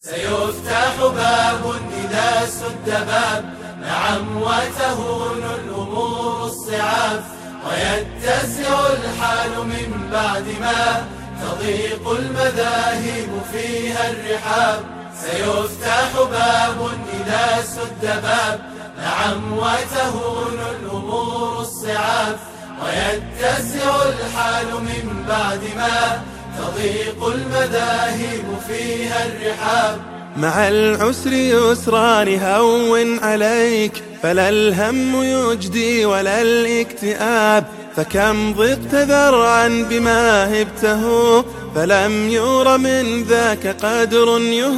سيفتح باب إذا سد باب، نعم، وتهون الأمور الصعاب، ويتسع الحال من بعد ما تضيق المذاهب فيها الرحاب. سيفتح باب إذا سد باب، نعم، وتهون الأمور الصعاب، ويتسع الحال من بعد ما تضيق المذاهب فيها الرحاب. مع العسر يسران هون عليك، فلا الهم يجدي ولا الاكتئاب، فكم ضقت ذرعا بما هبته، فلم ير من ذاك قدر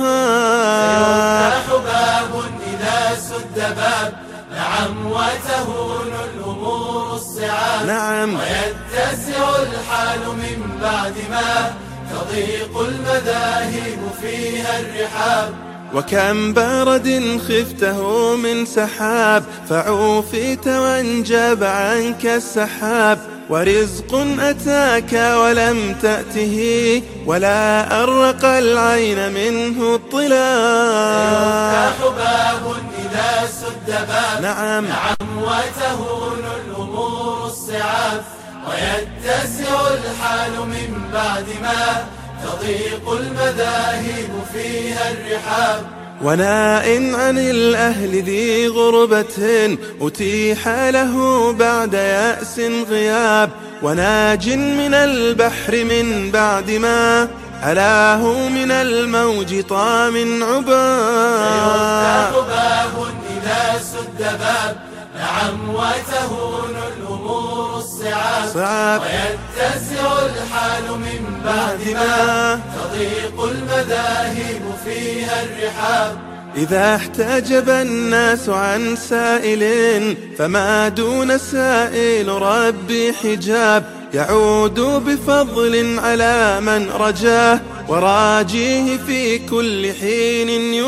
يهاب. سيفتح باب إذا سد باب، نعم، وتهون الأمور الصعاب، نعم، ويتسع الحال من بعد ما تضيق المذاهب فيها الرحاب. وكم برد خفته من سحاب، فعوفيت وانجاب عنك السحاب، ورزق أتاك ولم تأته، ولا أرق العين منه الطلاب. سيفتح باب إذا سد باب، نعم، وتهون الأمور الصعاب، ويتسع الحال من بعد ما تضيق المذاهب فيها الرحاب. وناء عن الأهل ذي غربة، أتيح له بعد يأس غياب، وناج من البحر من بعد ما علاه من الموج طام عباب. سيفتح باب إذا سد باب، نعم، وتهون الأمور الصعاب، ويتسع الحال من بعد ما تضيق المذاهب فيها الرحاب. إذا احتجب الناس عن سائل، فما دون سائل ربي حجاب، يعود بفضل على من رجاه، وراجيه في كل حين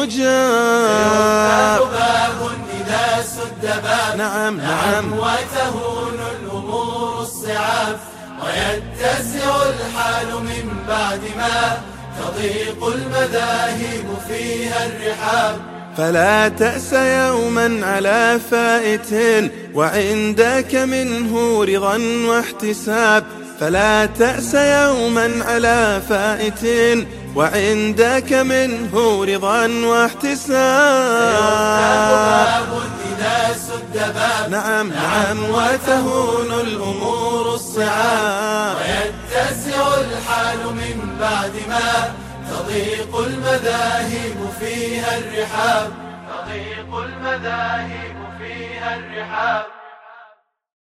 يجاب. سيفتح باب إذا سد باب، نعم، وتهون الأمور الصعاب، ويتسع الحال من بعد ما تضيق المذاهب فيها الرحاب. فلا تأس يوما على فائت، وعندك منه رضا واحتساب، فلا تأس يوما على فائت، وعندك منه رضا واحتساب. سيفتح باب إذا سد باب، نعم، وتهون الأمور الصعاب، ويتسع الحال من بعد ما تضيق المذاهب فيها الرحاب. تضيق المذاهب فيها الرحاب.